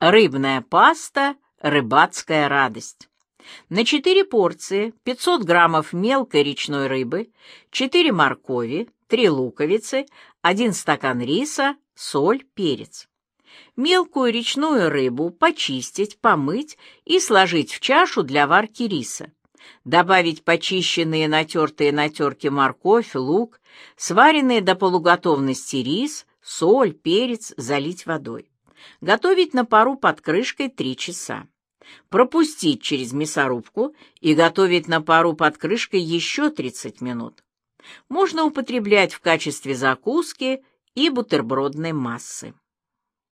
Рыбная паста «Рыбацкая радость». На 4 порции 500 граммов мелкой речной рыбы, 4 моркови, 3 луковицы, 1 стакан риса, соль, перец. Мелкую речную рыбу почистить, помыть и сложить в чашу для варки риса. Добавить почищенные натертые на терке морковь, лук, сваренные до полуготовности рис, соль, перец, залить водой. Готовить на пару под крышкой 3 часа. Пропустить через мясорубку и готовить на пару под крышкой еще 30 минут. Можно употреблять в качестве закуски и бутербродной массы.